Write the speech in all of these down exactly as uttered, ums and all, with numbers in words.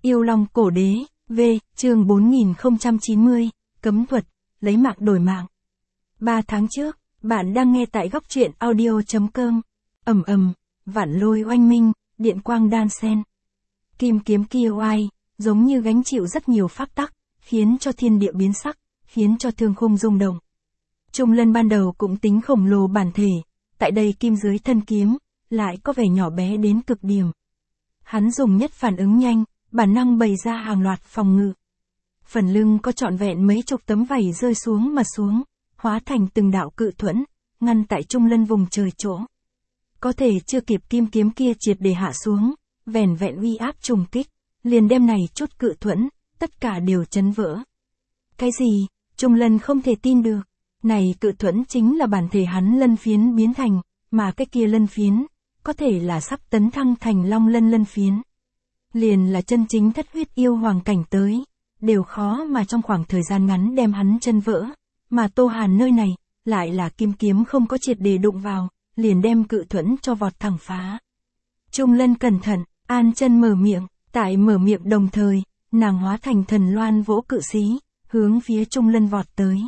Yêu Long Cổ Đế, V, chương bốn nghìn không trăm chín mươi, Cấm Thuật, lấy mạng đổi mạng. Ba tháng trước, bạn đang nghe tại góc truyện audio chấm com. Ầm ầm, vạn lôi oanh minh, điện quang đan sen. Kim kiếm kia oai, giống như gánh chịu rất nhiều pháp tắc, khiến cho thiên địa biến sắc, khiến cho thương khung rung động. Trung Lân ban đầu cũng tính khổng lồ bản thể, tại đây kim dưới thân kiếm, lại có vẻ nhỏ bé đến cực điểm. Hắn dùng nhất phản ứng nhanh, bản năng bày ra hàng loạt phòng ngự. Phần lưng có trọn vẹn mấy chục tấm vảy rơi xuống mà xuống, hóa thành từng đạo cự thuẫn, ngăn tại Trung Lân vùng trời chỗ. Có thể chưa kịp kim kiếm kia triệt để hạ xuống, vẻn vẹn uy áp trùng kích, liền đem này chút cự thuẫn, tất cả đều chấn vỡ. Cái gì? Trung Lân không thể tin được. Này cự thuẫn chính là bản thể hắn lân phiến biến thành, mà cái kia lân phiến, có thể là sắp tấn thăng thành long lân lân phiến. Liền là chân chính thất huyết yêu hoàng cảnh tới, đều khó mà trong khoảng thời gian ngắn đem hắn chân vỡ, mà Tô Hàn nơi này, lại là kim kiếm không có triệt để đụng vào, liền đem cự thuẫn cho vọt thẳng phá. Trung Lân cẩn thận, an chân mở miệng, tại mở miệng đồng thời, nàng hóa thành thần loan vỗ cự xí, hướng phía Trung Lân vọt tới.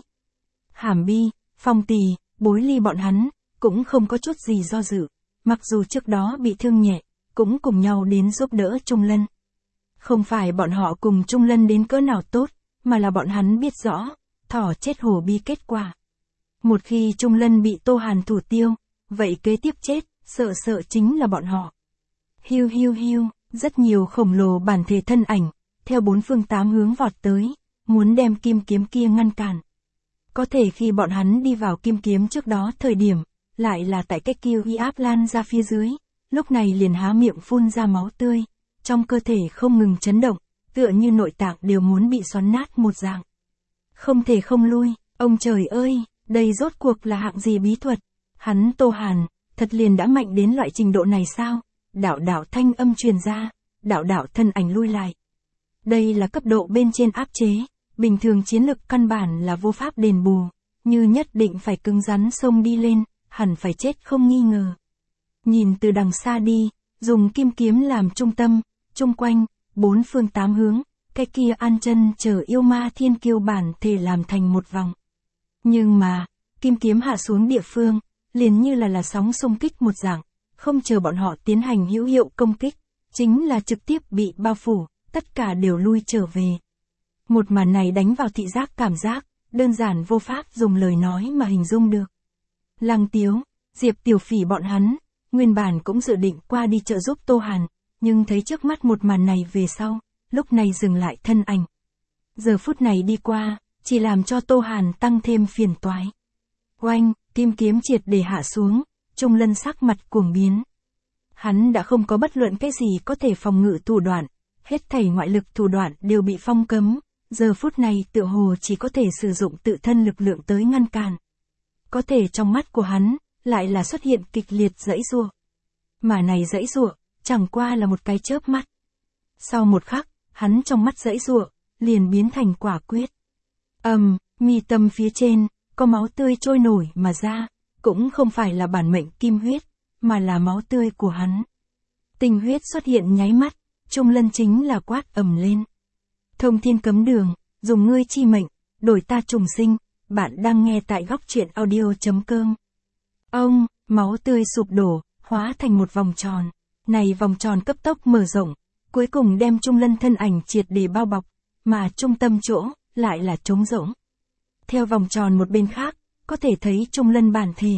Hàm Bi, Phong Tỳ, Bối Ly bọn hắn, cũng không có chút gì do dự, mặc dù trước đó bị thương nhẹ, cũng cùng nhau đến giúp đỡ Trung Lân. Không phải bọn họ cùng Trung Lân đến cỡ nào tốt, mà là bọn hắn biết rõ, thỏ chết hổ bi kết quả. Một khi Trung Lân bị Tô Hàn thủ tiêu, vậy kế tiếp chết, sợ sợ chính là bọn họ. Hiu hiu hiu, rất nhiều khổng lồ bản thể thân ảnh, theo bốn phương tám hướng vọt tới, muốn đem kim kiếm kia ngăn cản. Có thể khi bọn hắn đi vào kim kiếm trước đó thời điểm, lại là tại cái kia uy áp lan ra phía dưới, lúc này liền há miệng phun ra máu tươi, trong cơ thể không ngừng chấn động, tựa như nội tạng đều muốn bị xoắn nát một dạng. Không thể không lui, ông trời ơi, đây rốt cuộc là hạng gì bí thuật? Hắn Tô Hàn, thật liền đã mạnh đến loại trình độ này sao? Đạo đạo thanh âm truyền ra, đạo đạo thân ảnh lui lại. Đây là cấp độ bên trên áp chế, bình thường chiến lực căn bản là vô pháp đền bù, như nhất định phải cứng rắn xông đi lên, hẳn phải chết không nghi ngờ. Nhìn từ đằng xa đi, dùng kim kiếm làm trung tâm, chung quanh, bốn phương tám hướng, cái kia an chân chờ yêu ma thiên kiêu bản thể làm thành một vòng. Nhưng mà, kim kiếm hạ xuống địa phương, liền như là là sóng xung kích một dạng, không chờ bọn họ tiến hành hữu hiệu công kích, chính là trực tiếp bị bao phủ, tất cả đều lui trở về. Một màn này đánh vào thị giác cảm giác, đơn giản vô pháp dùng lời nói mà hình dung được. Lăng Tiếu, Diệp Tiểu Phỉ bọn hắn, nguyên bản cũng dự định qua đi trợ giúp Tô Hàn, nhưng thấy trước mắt một màn này về sau, lúc này dừng lại thân ảnh. Giờ phút này đi qua, chỉ làm cho Tô Hàn tăng thêm phiền toái. Oanh, kim kiếm triệt để hạ xuống, Trung Lân sắc mặt cuồng biến. Hắn đã không có bất luận cái gì có thể phòng ngự thủ đoạn, hết thảy ngoại lực thủ đoạn đều bị phong cấm, giờ phút này tựa hồ chỉ có thể sử dụng tự thân lực lượng tới ngăn cản. Có thể trong mắt của hắn, lại là xuất hiện kịch liệt giãy giụa. Mà này giãy giụa, chẳng qua là một cái chớp mắt. Sau một khắc, hắn trong mắt giãy giụa, liền biến thành quả quyết. Ầm, um, mi tâm phía trên, có máu tươi trôi nổi mà ra, cũng không phải là bản mệnh kim huyết, mà là máu tươi của hắn. Tinh huyết xuất hiện nháy mắt, Trung Lân chính là quát ầm lên. Thông thiên cấm đường, dùng ngươi chi mệnh, đổi ta trùng sinh, bạn đang nghe tại góc truyện audio chấm com. Ông, máu tươi sụp đổ, hóa thành một vòng tròn. Này vòng tròn cấp tốc mở rộng, cuối cùng đem Trung Lân thân ảnh triệt để bao bọc, mà trung tâm chỗ, lại là trống rỗng. Theo vòng tròn một bên khác, có thể thấy Trung Lân bản thể.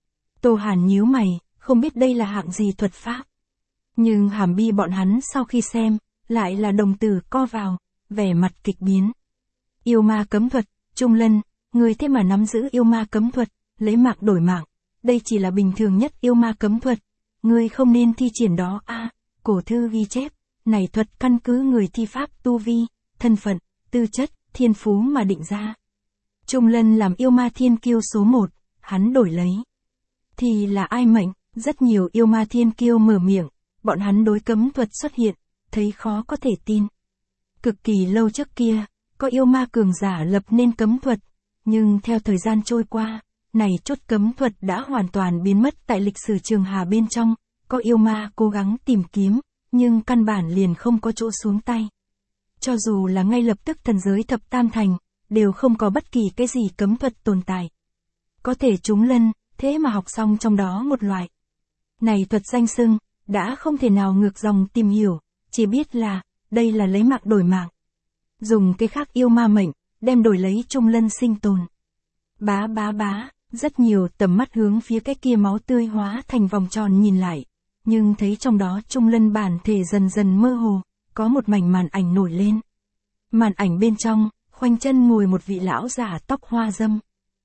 Tô Hàn nhíu mày, không biết đây là hạng gì thuật pháp. Nhưng Hàm Bi bọn hắn sau khi xem, lại là đồng tử co vào, vẻ mặt kịch biến. Yêu ma cấm thuật, Trung Lân, người thế mà nắm giữ yêu ma cấm thuật, lấy mạng đổi mạng, đây chỉ là bình thường nhất yêu ma cấm thuật, ngươi không nên thi triển đó a. À, cổ thư ghi chép, này thuật căn cứ người thi pháp tu vi, thân phận, tư chất, thiên phú mà định ra. Trung Lân làm yêu ma thiên kiêu số một, hắn đổi lấy. Thì là ai mệnh, rất nhiều yêu ma thiên kiêu mở miệng, bọn hắn đối cấm thuật xuất hiện, thấy khó có thể tin. Cực kỳ lâu trước kia, có yêu ma cường giả lập nên cấm thuật, nhưng theo thời gian trôi qua, này chốt cấm thuật đã hoàn toàn biến mất tại lịch sử trường hà bên trong, có yêu ma cố gắng tìm kiếm, nhưng căn bản liền không có chỗ xuống tay. Cho dù là ngay lập tức thần giới thập tam thành, đều không có bất kỳ cái gì cấm thuật tồn tại. Có thể trúng lân, thế mà học xong trong đó một loại. Này thuật danh xưng, đã không thể nào ngược dòng tìm hiểu, chỉ biết là, đây là lấy mạng đổi mạng. Dùng cái khác yêu ma mệnh, đem đổi lấy trung lân sinh tồn. Bá bá bá, rất nhiều tầm mắt hướng phía cái kia máu tươi hóa thành vòng tròn nhìn lại, nhưng thấy trong đó trung lân bản thể dần dần mơ hồ, có một mảnh màn ảnh nổi lên. Màn ảnh bên trong, khoanh chân ngồi một vị lão giả tóc hoa râm.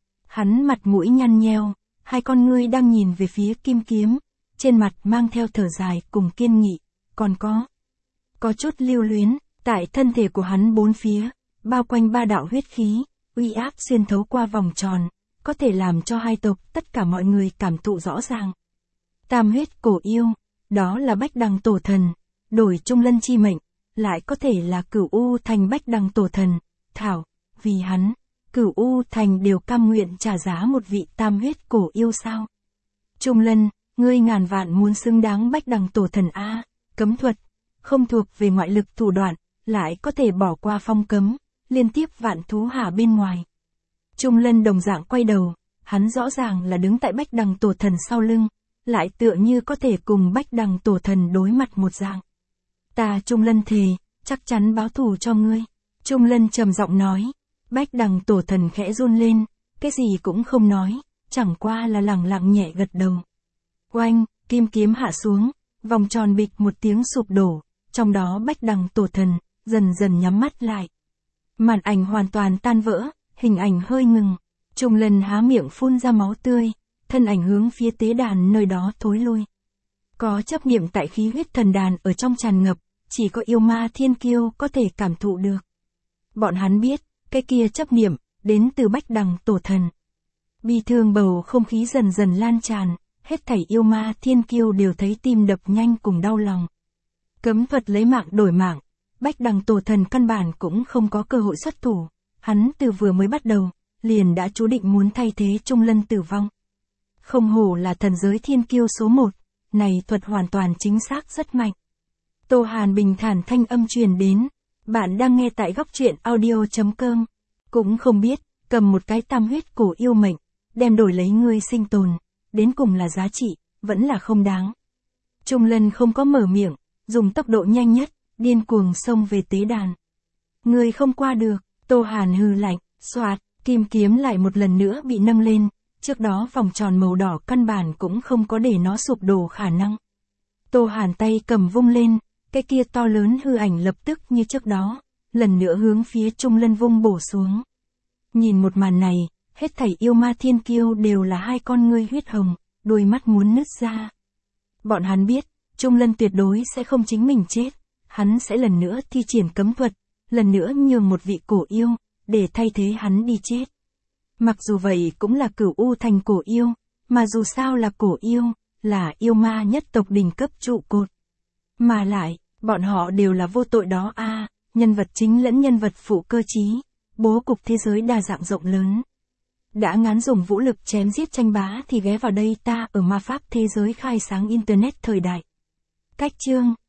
Hắn mặt mũi nhăn nheo, hai con ngươi đang nhìn về phía kim kiếm, trên mặt mang theo thở dài cùng kiên nghị, còn có, có chút lưu luyến, tại thân thể của hắn bốn phía, bao quanh ba đạo huyết khí, uy áp xuyên thấu qua vòng tròn, có thể làm cho hai tộc tất cả mọi người cảm thụ rõ ràng. Tam huyết cổ yêu, đó là Bách Đằng Tổ Thần, đổi trung lân chi mệnh, lại có thể là Cửu U Thành Bách Đằng Tổ Thần, thảo, vì hắn, Cửu U Thành đều cam nguyện trả giá một vị tam huyết cổ yêu sao? Trung lân, ngươi ngàn vạn muốn xứng đáng Bách Đằng Tổ Thần a, cấm thuật, không thuộc về ngoại lực thủ đoạn, lại có thể bỏ qua phong cấm, liên tiếp vạn thú hà bên ngoài. Trung lân đồng dạng quay đầu, hắn rõ ràng là đứng tại Bách Đằng Tổ Thần sau lưng, lại tựa như có thể cùng Bách Đằng Tổ Thần đối mặt một dạng. Ta Trung lân thề, chắc chắn báo thù cho ngươi. Trung lân trầm giọng nói. Bách Đằng Tổ Thần khẽ run lên, cái gì cũng không nói, chẳng qua là lẳng lặng nhẹ gật đầu. Oanh, kim kiếm hạ xuống, vòng tròn bịch một tiếng sụp đổ, trong đó Bách Đằng Tổ Thần dần dần nhắm mắt lại. Màn ảnh hoàn toàn tan vỡ, hình ảnh hơi ngừng. Trung lân há miệng phun ra máu tươi, thân ảnh hướng phía tế đàn nơi đó thối lui. Có chấp niệm tại khí huyết thần đàn ở trong tràn ngập, chỉ có yêu ma thiên kiêu có thể cảm thụ được. Bọn hắn biết, cái kia chấp niệm, đến từ Bách Đằng Tổ Thần. Bi thương bầu không khí dần dần lan tràn, hết thảy yêu ma thiên kiêu đều thấy tim đập nhanh cùng đau lòng. Cấm thuật lấy mạng đổi mạng, Bách Đằng Tổ Thần căn bản cũng không có cơ hội xuất thủ, hắn từ vừa mới bắt đầu, liền đã chú định muốn thay thế trung lân tử vong. Không hổ là thần giới thiên kiêu số một, này thuật hoàn toàn chính xác rất mạnh. Tô Hàn bình thản thanh âm truyền đến, bạn đang nghe tại góc truyện audio chấm com. Cũng không biết, cầm một cái tam huyết cổ yêu mệnh, đem đổi lấy ngươi sinh tồn, đến cùng là giá trị, vẫn là không đáng. Trung lân không có mở miệng, dùng tốc độ nhanh nhất, điên cuồng xông về tế đàn. Ngươi không qua được, Tô Hàn hừ lạnh, xoạt, kim kiếm lại một lần nữa bị nâng lên, trước đó vòng tròn màu đỏ căn bản cũng không có để nó sụp đổ khả năng. Tô Hàn tay cầm vung lên, cái kia to lớn hư ảnh lập tức như trước đó, lần nữa hướng phía Trung lân vung bổ xuống. Nhìn một màn này, hết thảy yêu ma thiên kiêu đều là hai con ngươi huyết hồng, đôi mắt muốn nứt ra. Bọn hắn biết, Trung lân tuyệt đối sẽ không chính mình chết, hắn sẽ lần nữa thi triển cấm thuật, lần nữa nhường một vị cổ yêu, để thay thế hắn đi chết. Mặc dù vậy cũng là Cửu U Thành cổ yêu, mà dù sao là cổ yêu, là yêu ma nhất tộc đỉnh cấp trụ cột. Mà lại, bọn họ đều là vô tội đó a, à, nhân vật chính lẫn nhân vật phụ cơ trí, bố cục thế giới đa dạng rộng lớn. Đã ngán dùng vũ lực chém giết tranh bá thì ghé vào đây ta ở ma pháp thế giới khai sáng internet thời đại. Cách chương